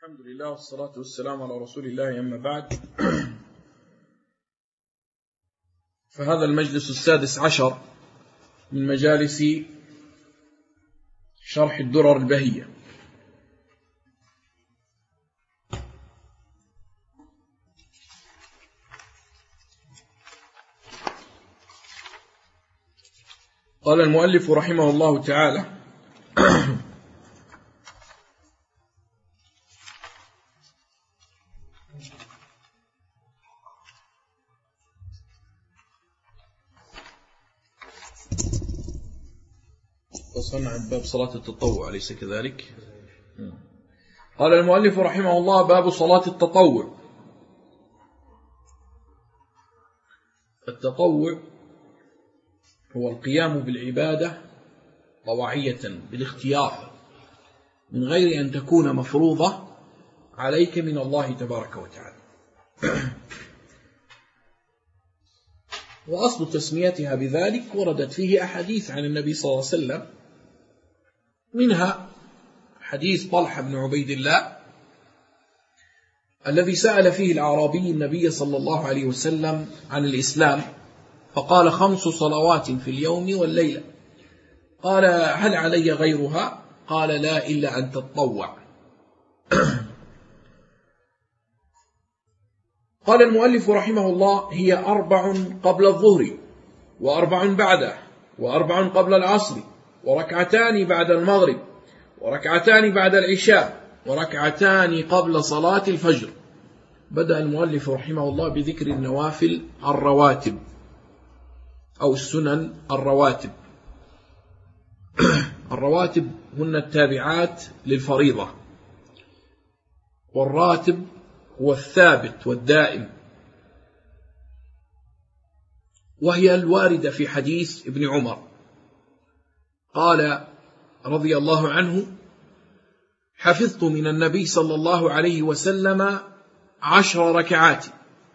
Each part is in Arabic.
الحمد لله والصلاة والسلام على رسول الله، أما بعد. فهذا المجلس السادس عشر من مجالس شرح الدرر البهية. قال المؤلف رحمه الله تعالى: وصلنا عند باب صلاة التطوع، أليس كذلك؟ قال المؤلف رحمه الله: باب صلاة التطوع. التطوع هو القيام بالعبادة طوعية بالاختيار من غير أن تكون مفروضة عليك من الله تبارك وتعالى. وأصل تسميتها بذلك وردت فيه أحاديث عن النبي صلى الله عليه وسلم، منها حديث طلحة بن عبيد الله الذي سأل فيه الأعرابي النبي صلى الله عليه وسلم عن الإسلام، فقال: 5 صلوات في اليوم والليلة. قال: هل علي غيرها؟ قال: لا، إلا أن تتطوع. قال المؤلف رحمه الله: هي 4 قبل الظهر، و4 بعده، و4 قبل العصر، وركعتان بعد المغرب، وركعتان بعد العشاء، وركعتان قبل صلاة الفجر. بدأ المؤلف رحمه الله بذكر النوافل الرواتب أو السنن الرواتب. الرواتب هن التابعات للفريضة، والراتب هو الثابت والدائم، وهي الواردة في حديث ابن عمر. قال رضي الله عنه: حفظت من النبي صلى الله عليه وسلم 10 ركعات،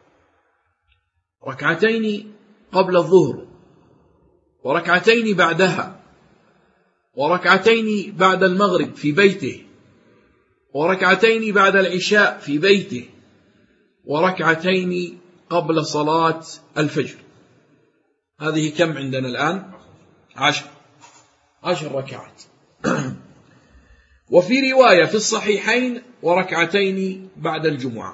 2 قبل الظهر، وركعتين بعدها، وركعتين بعد المغرب في بيته، وركعتين بعد العشاء في بيته، وركعتين قبل صلاة الفجر. هذه كم عندنا الآن؟ 10 ركعات. وفي رواية في الصحيحين: وركعتين بعد الجمعة.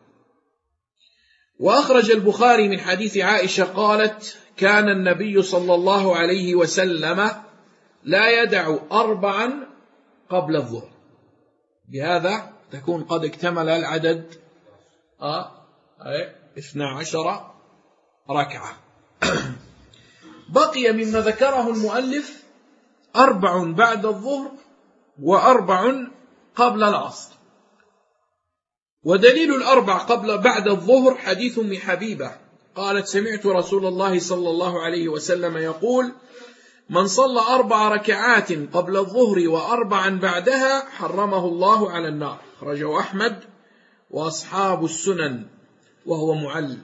وأخرج البخاري من حديث عائشة قالت: كان النبي صلى الله عليه وسلم لا يدع 4 قبل الظهر. بهذا تكون قد اكتمل العدد 12 ركعة. بقي مما ذكره المؤلف 4 بعد الظهر، و4 قبل العصر. ودليل 4 بعد الظهر حديث أم حبيبة قالت: سمعت رسول الله صلى الله عليه وسلم يقول: من صلى 4 ركعات قبل الظهر و4 بعدها حرمه الله على النار. أخرجه أحمد وأصحاب السنن، وهو معل.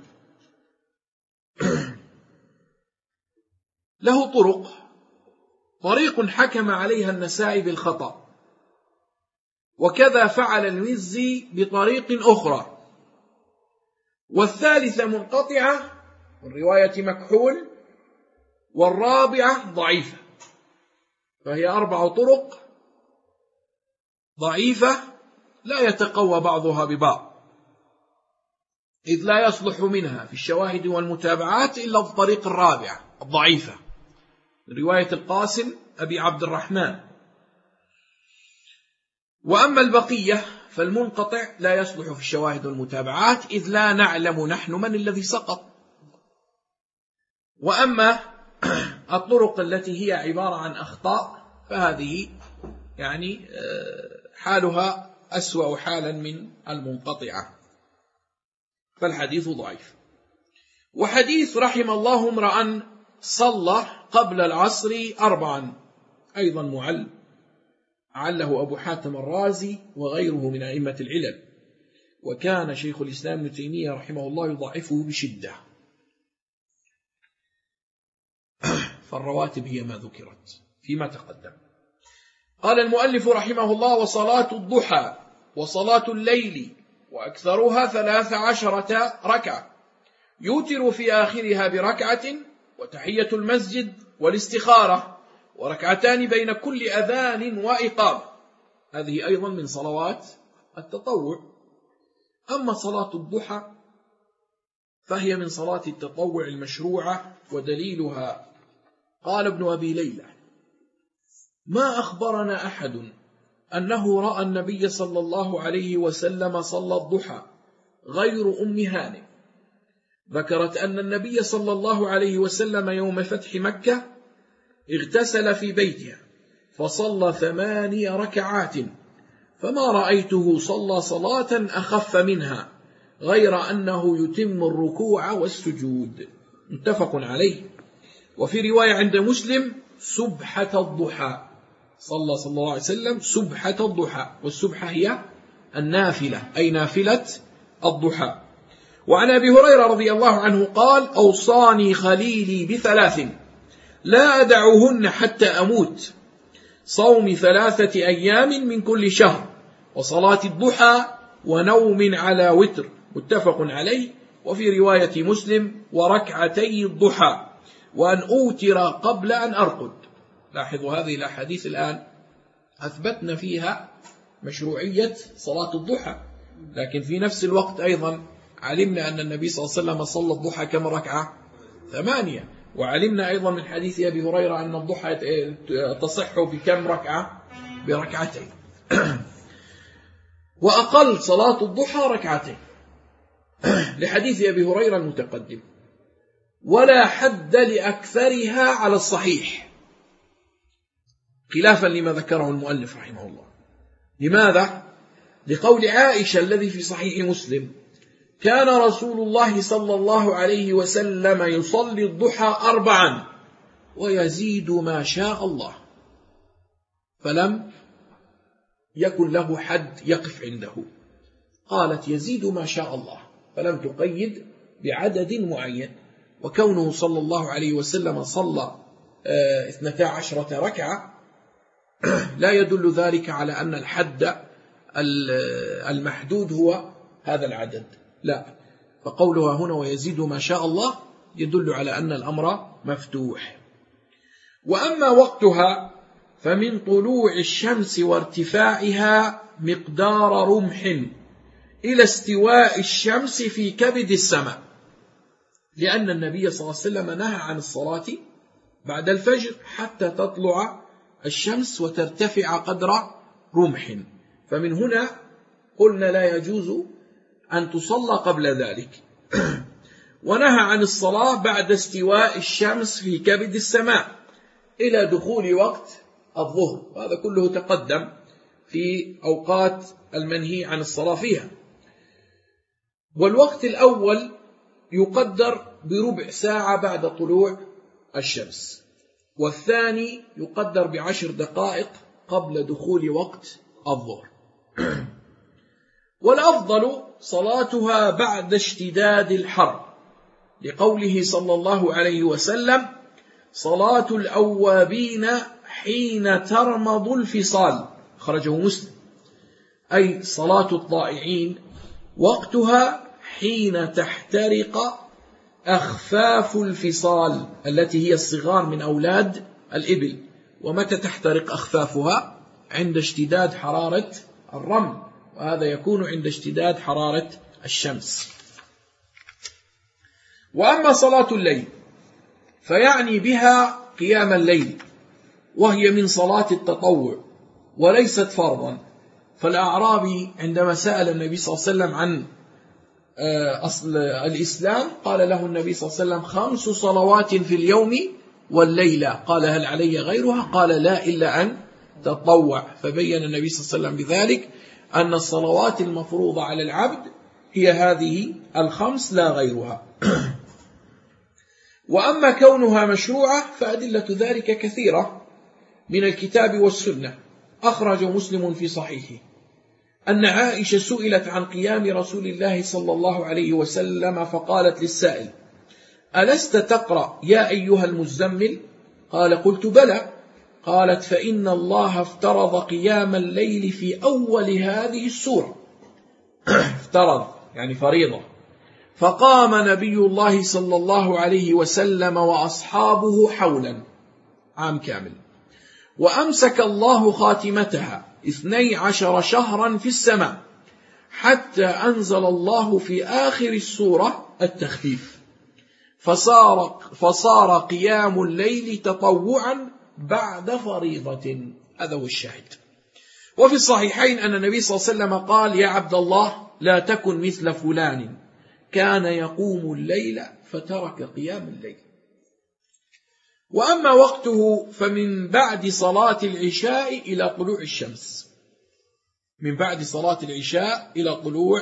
له طريق حكم عليها النسائي بالخطأ، وكذا فعل المزي بطريق أخرى، والثالثة منقطعة من رواية مكحول، والرابعة ضعيفة. فهي 4 طرق ضعيفة لا يتقوى بعضها ببعض، إذ لا يصلح منها في الشواهد والمتابعات إلا الطريق الرابعة الضعيفة من رواية القاسم أبي عبد الرحمن. وأما البقية فالمنقطع لا يصلح في الشواهد والمتابعات، إذ لا نعلم نحن من الذي سقط. وأما الطرق التي هي عبارة عن أخطاء فهذه يعني حالها أسوأ حالا من المنقطعة، فالحديث ضعيف. وحديث رحم الله امرأ صلى قبل العصر 4 أيضا معل، عله أبو حاتم الرازي وغيره من أئمة العلل، وكان شيخ الإسلام ابن تيمية رحمه الله يضعفه بشدة. فالرواتب هي ما ذكرت فيما تقدم. قال المؤلف رحمه الله: وصلاة الضحى وصلاة الليل وأكثرها 13 ركعة، يوتر في آخرها بركعة وتحية المسجد والاستخارة وركعتان بين كل أذان وإقامة. هذه أيضا من صلوات التطوع. أما صلاة الضحى فهي من صلاة التطوع المشروعة، ودليلها قال ابن أبي ليلى: ما أخبرنا أحد أنه رأى النبي صلى الله عليه وسلم صلى الضحى غير أم هانئ. ذكرت أن النبي صلى الله عليه وسلم يوم فتح مكة اغتسل في بيتها فصلى 8 ركعات، فما رأيته صلى صلاة أخف منها غير أنه يتم الركوع والسجود. متفق عليه. وفي رواية عند مسلم: سبحة الضحى، صلى الله عليه وسلم سبحة الضحى، والسبحة هي النافلة، أي نافلة الضحى. وعن أبي هريرة رضي الله عنه قال: أوصاني خليلي ب3 لا أدعهن حتى أموت: صوم 3 أيام من كل شهر، وصلاة الضحى، ونوم على وتر. متفق عليه. وفي رواية مسلم: وركعتي الضحى، وأن أوتر قبل أن أرقد. لاحظوا هذه الأحاديث الآن أثبتنا فيها مشروعية صلاة الضحى، لكن في نفس الوقت أيضا علمنا أن النبي صلى الله عليه وسلم صلى الضحى كم ركعة؟ 8. وعلمنا أيضا من حديث أبي هريرة أن الضحى تصح بكم ركعة؟ بركعتين. وأقل صلاة الضحى 2 ركعتين لحديث أبي هريرة المتقدم، ولا حد لأكثرها على الصحيح، خلافا لما ذكره المؤلف رحمه الله. لماذا؟ لقول عائشة الذي في صحيح مسلم: كان رسول الله صلى الله عليه وسلم يصلي الضحى 4 ويزيد ما شاء الله، فلم يكن له حد يقف عنده. قالت: يزيد ما شاء الله، فلم تقيد بعدد معين. وكونه صلى الله عليه وسلم صلى 12 ركعة لا يدل ذلك على أن الحد المحدود هو هذا العدد، لا، فقولها هنا ويزيد ما شاء الله يدل على أن الأمر مفتوح. وأما وقتها فمن طلوع الشمس وارتفاعها مقدار رمح إلى استواء الشمس في كبد السماء، لأن النبي صلى الله عليه وسلم نهى عن الصلاة بعد الفجر حتى تطلع الشمس وترتفع قدر رمح، فمن هنا قلنا لا يجوز أن تصلى قبل ذلك. ونهى عن الصلاة بعد استواء الشمس في كبد السماء إلى دخول وقت الظهر، وهذا كله تقدم في أوقات المنهي عن الصلاة فيها. والوقت الأول يقدر بربع ساعة بعد طلوع الشمس، والثاني يقدر ب10 دقائق قبل دخول وقت الظهر. والأفضل صلاتها بعد اشتداد الحر، لقوله صلى الله عليه وسلم: صلاة الأوابين حين ترمض الفصال، خرجه مسلم، أي صلاة الطائعين وقتها حين تحترق أخفاف الفصال التي هي الصغار من أولاد الإبل. ومتى تحترق أخفافها؟ عند اشتداد حرارة الرمل، وهذا يكون عند اشتداد حرارة الشمس. وأما صلاة الليل فيعني بها قيام الليل، وهي من صلاة التطوع وليست فرضا. فالأعرابي عندما سأل النبي صلى الله عليه وسلم عن أصل الإسلام قال له النبي صلى الله عليه وسلم: 5 صلوات في اليوم والليلة. قال: هل علي غيرها؟ قال: لا، إلا أن تطوع. فبين النبي صلى الله عليه وسلم بذلك أن الصلوات المفروضة على العبد هي هذه 5 لا غيرها. وأما كونها مشروعة فأدلة ذلك كثيرة من الكتاب والسنة. أخرج مسلم في صحيحه أن عائشة سئلت عن قيام رسول الله صلى الله عليه وسلم فقالت للسائل: ألست تقرأ يا أيها المزمل؟ قال: قلت بلى. قالت: فإن الله افترض قيام الليل في أول هذه السورة. افترض يعني فريضة. فقام نبي الله صلى الله عليه وسلم وأصحابه حولا عام كامل، وأمسك الله خاتمتها 12 شهرا في السماء، حتى أنزل الله في آخر السورة التخفيف، فصار قيام الليل تطوعا بعد فريضة. هذا هو الشاهد. وفي الصحيحين أن النبي صلى الله عليه وسلم قال: يا عبد الله، لا تكن مثل فلان كان يقوم الليل فترك قيام الليل. وأما وقته فمن بعد صلاة العشاء إلى طلوع الشمس، من بعد صلاة العشاء إلى طلوع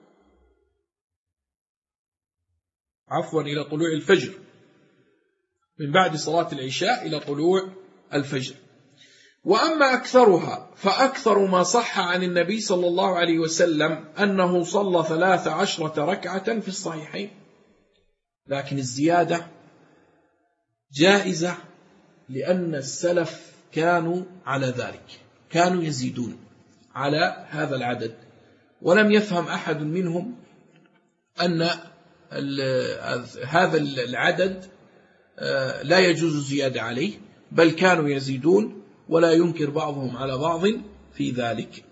إلى طلوع الفجر، من بعد صلاة العشاء إلى طلوع الفجر. وأما أكثرها فأكثر ما صح عن النبي صلى الله عليه وسلم أنه صلى 13 ركعة في الصحيحين، لكن الزيادة جائزة لأن السلف كانوا على ذلك، كانوا يزيدون على هذا العدد، ولم يفهم أحد منهم أن هذا العدد لا يجوز الزيادة عليه، بل كانوا يزيدون، ولا ينكر بعضهم على بعض في ذلك.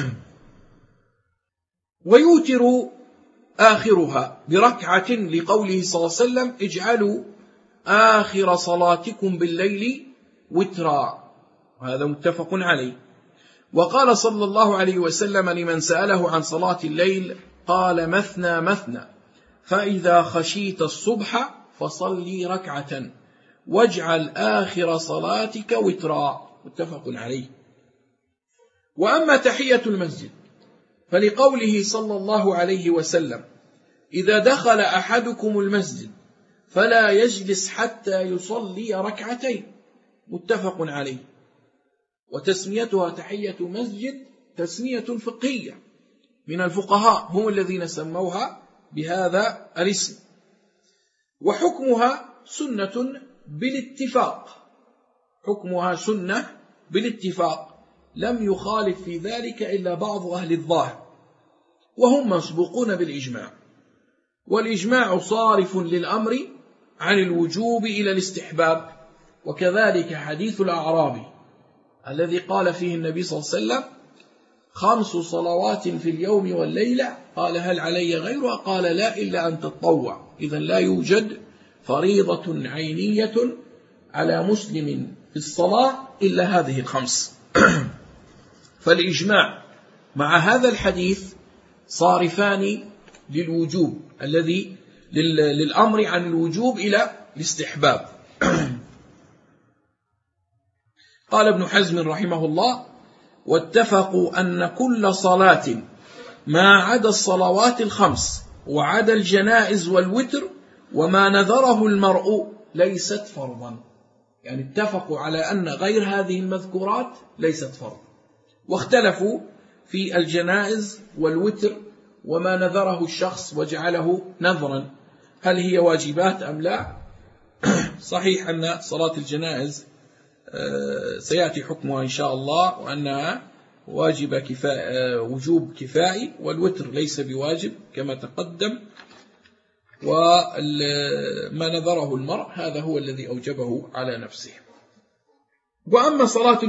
ويوتر آخرها بركعة لقوله صلى الله عليه وسلم: اجعلوا آخر صلاتكم بالليل وترا، وهذا متفق عليه. وقال صلى الله عليه وسلم لمن سأله عن صلاة الليل قال: مثنى مثنى، فإذا خشيت الصبح فصلي ركعة واجعل آخر صلاتك وترا، متفق عليه. وأما تحية المسجد فلقوله صلى الله عليه وسلم: إذا دخل أحدكم المسجد فلا يجلس حتى يصلي ركعتين، متفق عليه. وتسميتها تحية مسجد تسمية فقهية من الفقهاء، هم الذين سموها بهذا الاسم. وحكمها سنة بالاتفاق، حكمها سنة بالاتفاق، لم يخالف في ذلك إلا بعض أهل الظاهر، وهم مسبوقون بالإجماع، والإجماع صارف للأمر عن الوجوب إلى الاستحباب. وكذلك حديث الأعرابي الذي قال فيه النبي صلى الله عليه وسلم: 5 صلوات في اليوم والليلة، قال: هل علي غيرها؟ قال: لا، إلا أن تطوع. إذن لا يوجد فريضة عينية على مسلم في الصلاة إلا هذه 5. فالإجماع مع هذا الحديث صارفان للوجوب، الذي للأمر عن الوجوب إلى الاستحباب. قال ابن حزم رحمه الله: واتفقوا أن كل صلاة ما عدا الصلوات 5 وعدا الجنائز والوتر وما نذره المرء ليست فرضا، يعني اتفقوا على أن غير هذه المذكورات ليست فرض. واختلفوا في الجنائز والوتر وما نذره الشخص وجعله نذرا، هل هي واجبات أم لا؟ صحيح أن صلاة الجنائز سيأتي حكمها إن شاء الله، وأنها واجب وجوب كفائي، والوتر ليس بواجب كما تقدم. وما نذره المرء هذا هو الذي أوجبه على نفسه. وأما صلاة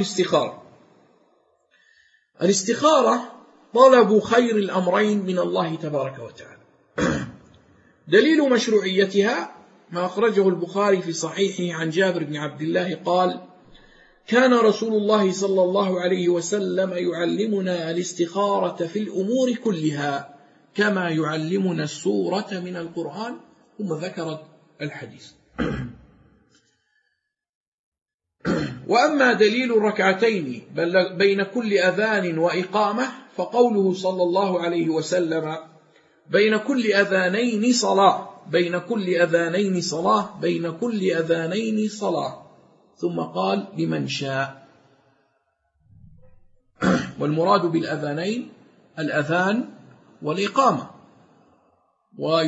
الاستخارة طلب خير الأمرين من الله تبارك وتعالى. دليل مشروعيتها ما أخرجه البخاري في صحيحه عن جابر بن عبد الله قال: كان رسول الله صلى الله عليه وسلم يعلمنا الاستخارة في الأمور كلها كما يعلمنا السورة من القرآن، ثم ذكرت الحديث. وأما دليل الركعتين بين كل أذان وإقامة فقوله صلى الله عليه وسلم: بين كل أذانين صلاة، بين كل أذانين صلاة، بين كل أذانين صلاة، ثم قال: لمن شاء. والمراد بالأذانين الأذان والإقامة،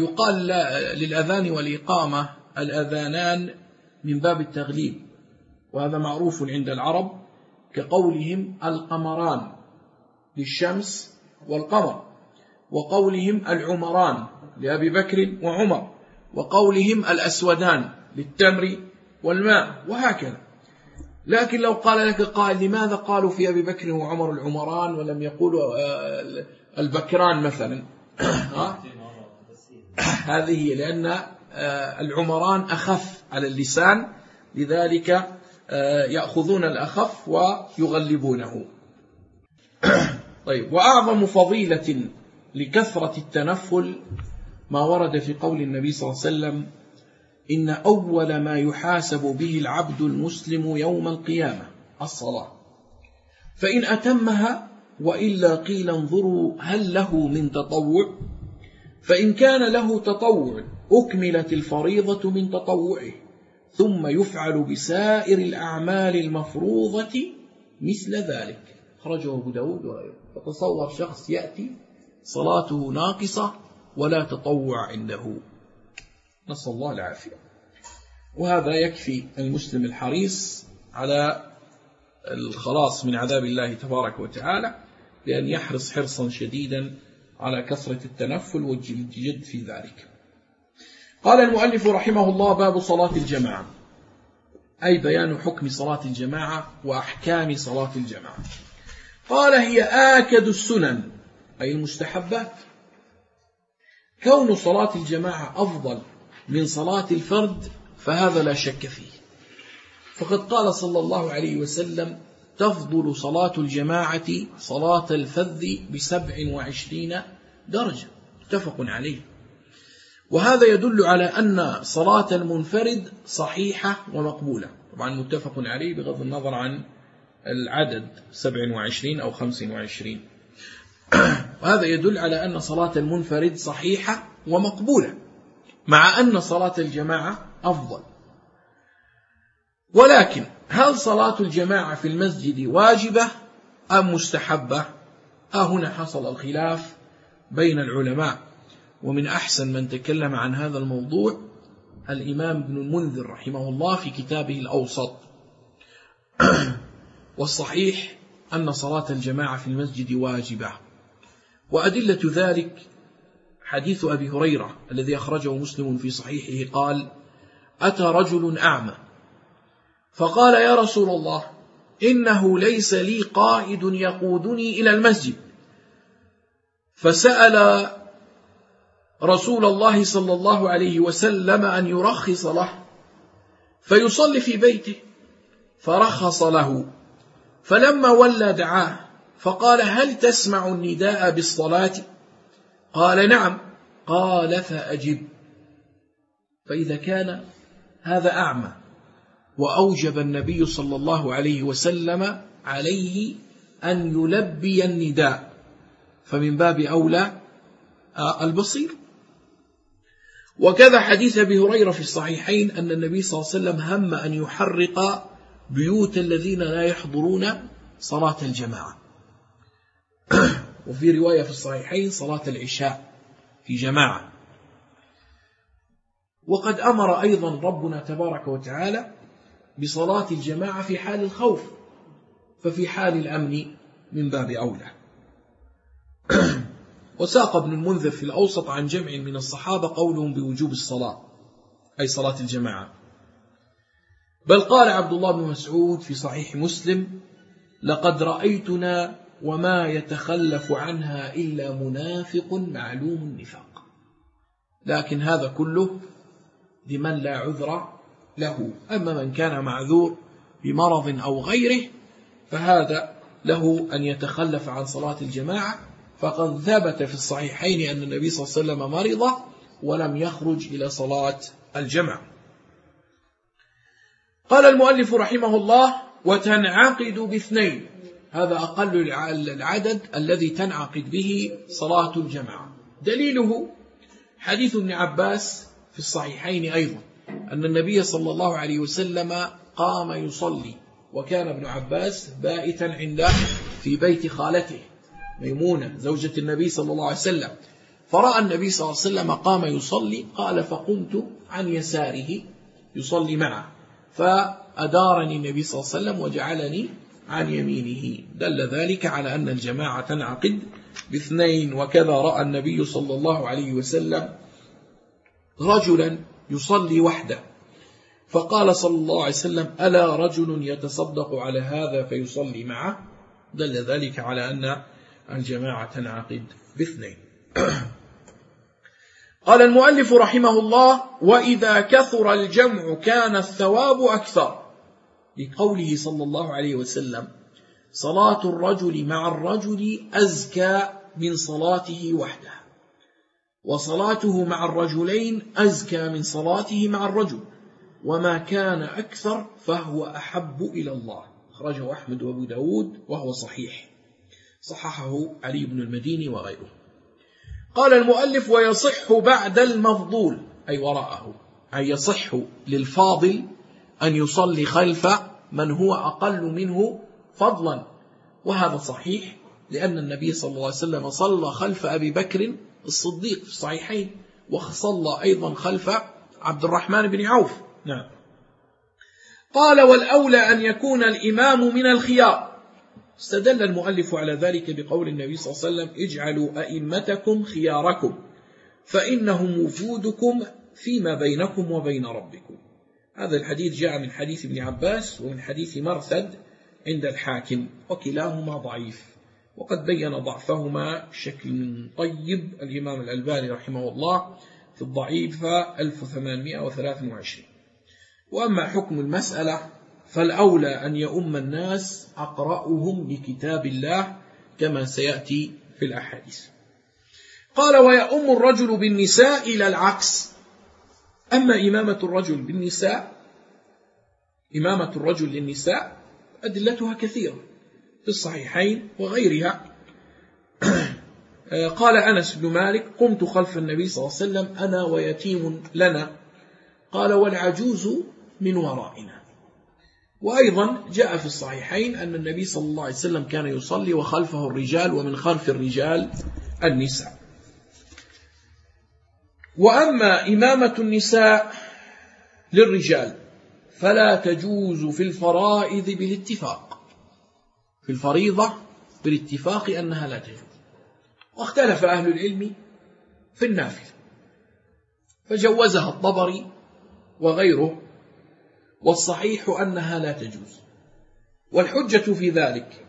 ويقال للأذان والإقامة الأذانان من باب التغليب، وهذا معروف عند العرب، كقولهم القمران للشمس والقمر، وقولهم العمران لأبي بكر وعمر، وقولهم الأسودان للتمر والماء، وهكذا. لكن لو قال لك قائل لماذا قالوا في أبي بكر وعمر العمران ولم يقولوا البكران مثلا؟ هذه لأن العمران أخف على اللسان، لذلك يأخذون الأخف ويغلبونه. طيب، وأعظم فضيلة لكثرة التنفل ما ورد في قول النبي صلى الله عليه وسلم: إن أول ما يحاسب به العبد المسلم يوم القيامة الصلاة، فإن أتمها وإلا قيل انظروا هل له من تطوع، فإن كان له تطوع أكملت الفريضة من تطوعه، ثم يفعل بسائر الأعمال المفروضة مثل ذلك. خرجه أبو داود وغيره. فتصور شخص يأتي صلاته ناقصة ولا تطوع عنده، نسأل الله العافية. وهذا يكفي المسلم الحريص على الخلاص من عذاب الله تبارك وتعالى، لأن يحرص حرصا شديدا على كثرة التنفل والجد في ذلك. قال المؤلف رحمه الله: باب صلاة الجماعة، أي بيان حكم صلاة الجماعة وأحكام صلاة الجماعة. قال: هي آكد السنن، أي المستحبات. كون صلاة الجماعة أفضل من صلاة الفرد فهذا لا شك فيه، فقد قال صلى الله عليه وسلم: تفضل صلاة الجماعة صلاة الفذ ب27 درجة، متفق عليه. وهذا يدل على أن صلاة المنفرد صحيحة ومقبولة، طبعا متفق عليه بغض النظر عن العدد 27 أو 25. وهذا يدل على أن صلاة المنفرد صحيحة ومقبولة، مع أن صلاة الجماعة أفضل. ولكن هل صلاة الجماعة في المسجد واجبة أم مستحبة؟ هنا حصل الخلاف بين العلماء، ومن أحسن من تكلم عن هذا الموضوع الإمام ابن المنذر رحمه الله في كتابه الأوسط. والصحيح أن صلاة الجماعة في المسجد واجبة، وأدلة ذلك حديث أبي هريرة الذي أخرجه مسلم في صحيحه قال: أتى رجل أعمى فقال: يا رسول الله، إنه ليس لي قائد يقودني إلى المسجد. فسأل رسول الله صلى الله عليه وسلم أن يرخص له فيصلي في بيته، فرخص له. فلما ولى دعاه فقال: هل تسمع النداء بالصلاة؟ قال: نعم. قال: فأجب. فإذا كان هذا أعمى وأوجب النبي صلى الله عليه وسلم عليه أن يلبي النداء، فمن باب أولى البصير. وكذا حديث أبي هريرة في الصحيحين أن النبي صلى الله عليه وسلم هم أن يحرق بيوت الذين لا يحضرون صلاة الجماعة. وفي رواية في الصحيحين صلاة العشاء في جماعة. وقد أمر أيضا ربنا تبارك وتعالى بصلاة الجماعة في حال الخوف، ففي حال الأمن من باب أولى. وساق ابن المنذر في الأوسط عن جمع من الصحابة قولهم بوجوب الصلاة، أي صلاة الجماعة. بل قال عبد الله بن مسعود في صحيح مسلم: لقد رأيتنا وما يتخلف عنها إلا منافق معلوم النفاق. لكن هذا كله لمن لا عذر له. أما من كان معذور بمرض أو غيره فهذا له أن يتخلف عن صلاة الجماعة، فقد ثبت في الصحيحين أن النبي صلى الله عليه وسلم مرض ولم يخرج إلى صلاة الجماعة. قال المؤلف رحمه الله: وتنعقد باثنين، هذا أقل العدد الذي تنعقد به صلاة الجماعة. دليله حديث ابن عباس في الصحيحين أيضا أن النبي صلى الله عليه وسلم قام يصلي، وكان ابن عباس بائتا عنده في بيت خالته ميمونة زوجة النبي صلى الله عليه وسلم، فرأى النبي صلى الله عليه وسلم قام يصلي، قال: فقمت عن يساره يصلي معه، أدارني النبي صلى الله عليه وسلم وجعلني عن يمينه. دل ذلك على أن الجماعة تنعقد باثنين. وكذا رأى النبي صلى الله عليه وسلم رجلا يصلي وحده فقال صلى الله عليه وسلم: ألا رجل يتصدق على هذا فيصلي معه؟ دل ذلك على أن الجماعة تنعقد باثنين. قال المؤلف رحمه الله: وإذا كثر الجمع كان الثواب أكثر، لقوله صلى الله عليه وسلم: صلاة الرجل مع الرجل أزكى من صلاته وحده، وصلاته مع الرجلين أزكى من صلاته مع الرجل، وما كان أكثر فهو أحب إلى الله. أخرجه أحمد وأبو داود وهو صحيح، صححه علي بن المديني وغيره. قال المؤلف: ويصح بعد المفضول أي وراءه، أي يصح للفاضل أن يصلي خلف من هو أقل منه فضلا، وهذا صحيح لأن النبي صلى الله عليه وسلم صلى خلف أبي بكر الصديق في الصحيحين، وصلى أيضا خلف عبد الرحمن بن عوف. نعم. قال: والأولى أن يكون الإمام من الخيار. استدل المؤلف على ذلك بقول النبي صلى الله عليه وسلم: اجعلوا أئمتكم خياركم فإنهم وجودكم فيما بينكم وبين ربكم. هذا الحديث جاء من حديث ابن عباس ومن حديث مرثد عند الحاكم، وكلاهما ضعيف، وقد بين ضعفهما بشكل طيب الإمام الألباني رحمه الله في الضعيف 1823. وأما حكم المسألة فالأولى أن يؤم الناس أقرأهم لكتاب الله كما سيأتي في الأحاديث. قال: ويؤم الرجل بالنساء إلى العكس. أما إمامة الرجل بالنساء، إمامة الرجل للنساء أدلتها كثيرة في الصحيحين وغيرها. قال أنس بن مالك: قمت خلف النبي صلى الله عليه وسلم أنا ويتيم لنا، قال: والعجوز من ورائنا. وأيضا جاء في الصحيحين أن النبي صلى الله عليه وسلم كان يصلي وخلفه الرجال ومن خلف الرجال النساء. وأما إمامة النساء للرجال فلا تجوز في الفرائض بالاتفاق، في الفريضة بالاتفاق أنها لا تجوز، واختلف أهل العلم في النافلة فجوزها الطبري وغيره، والصحيح أنها لا تجوز. والحجة في ذلك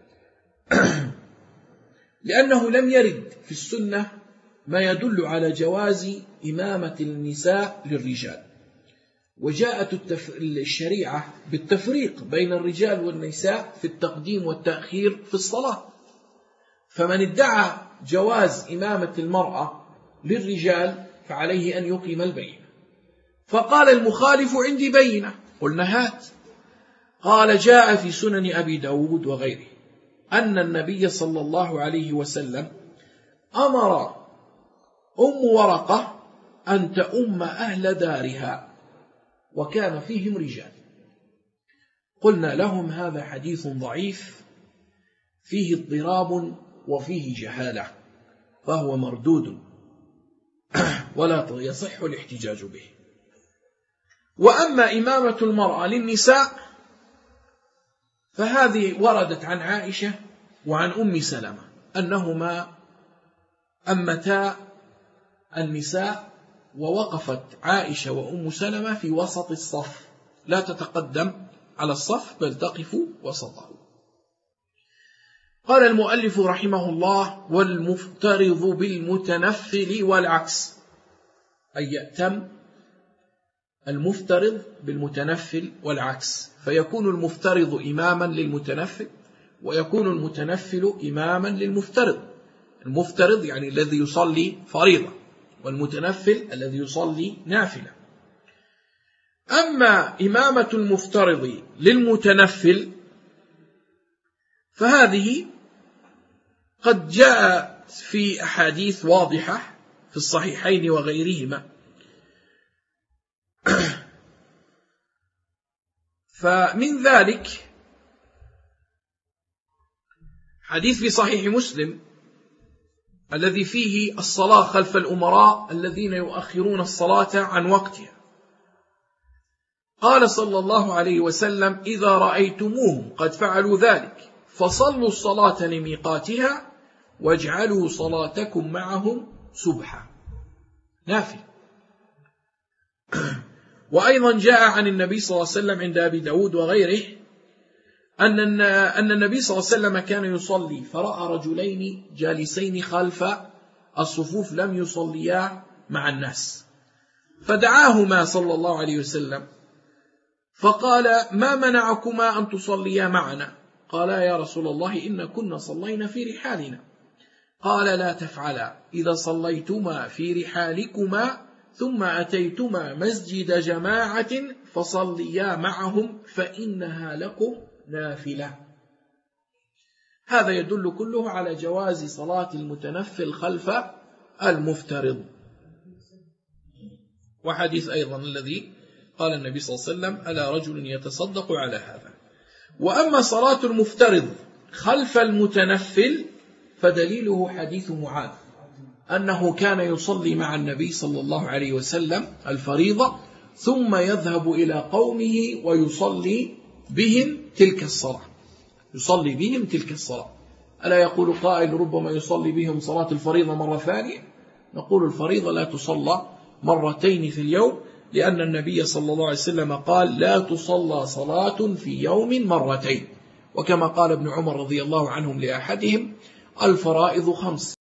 لأنه لم يرد في السنة ما يدل على جواز إمامة النساء للرجال، وجاءت الشريعة بالتفريق بين الرجال والنساء في التقديم والتأخير في الصلاة، فمن ادعى جواز إمامة المرأة للرجال فعليه أن يقيم البينة. فقال المخالف: عندي بينة. قلنا: هات. قال: جاء في سنن أبي داود وغيره أن النبي صلى الله عليه وسلم أمر أم ورقة أن تؤم أهل دارها وكان فيهم رجال. قلنا لهم: هذا حديث ضعيف فيه اضطراب وفيه جهالة، فهو مردود ولا يصح الاحتجاج به. وأما إمامة المرأة للنساء فهذه وردت عن عائشة وعن أم سلمة أنهما أمتا النساء، ووقفت عائشة وأم سلمة في وسط الصف، لا تتقدم على الصف بل تقف وسطه. قال المؤلف رحمه الله: والمفترض بالمتنفل والعكس، أي يأتم المفترض بالمتنفل والعكس، فيكون المفترض إماما للمتنفل ويكون المتنفل إماما للمفترض. المفترض يعني الذي يصلي فريضة، والمتنفل الذي يصلي نافلة. أما إمامة المفترض للمتنفل فهذه قد جاءت في أحاديث واضحة في الصحيحين وغيرهما. فمن ذلك حديث في صحيح مسلم الذي فيه الصلاة خلف الأمراء الذين يؤخرون الصلاة عن وقتها. قال صلى الله عليه وسلم: إذا رأيتموهم قد فعلوا ذلك فصلوا الصلاة لميقاتها واجعلوا صلاتكم معهم سبحة، نافل. وأيضا جاء عن النبي صلى الله عليه وسلم عند أبي داود وغيره أن النبي صلى الله عليه وسلم كان يصلي فرأى رجلين جالسين خلف الصفوف لم يصليا مع الناس، فدعاهما صلى الله عليه وسلم فقال: ما منعكما أن تصليا معنا؟ قالا: يا رسول الله إن كنا صلينا في رحالنا. قال: لا تفعلا، إذا صليتما في رحالكما ثم أتيتما مسجد جماعة فصليا معهم فإنها لكم نافلة. هذا يدل كله على جواز صلاة المتنفل خلف المفترض. وحديث أيضا الذي قال النبي صلى الله عليه وسلم: ألا رجل يتصدق على هذا. وأما صلاة المفترض خلف المتنفل فدليله حديث معاذ أنه كان يصلي مع النبي صلى الله عليه وسلم الفريضة ثم يذهب إلى قومه ويصلي بهم تلك الصلاة، يصلي بهم تلك الصلاة. ألا يقول قائل: ربما يصلي بهم صلاة الفريضة مرة ثانية؟ نقول: الفريضة لا تصلى مرتين في اليوم، لأن النبي صلى الله عليه وسلم قال: لا تصلى صلاة في يوم مرتين. وكما قال ابن عمر رضي الله عنهم لأحدهم: الفرائض 5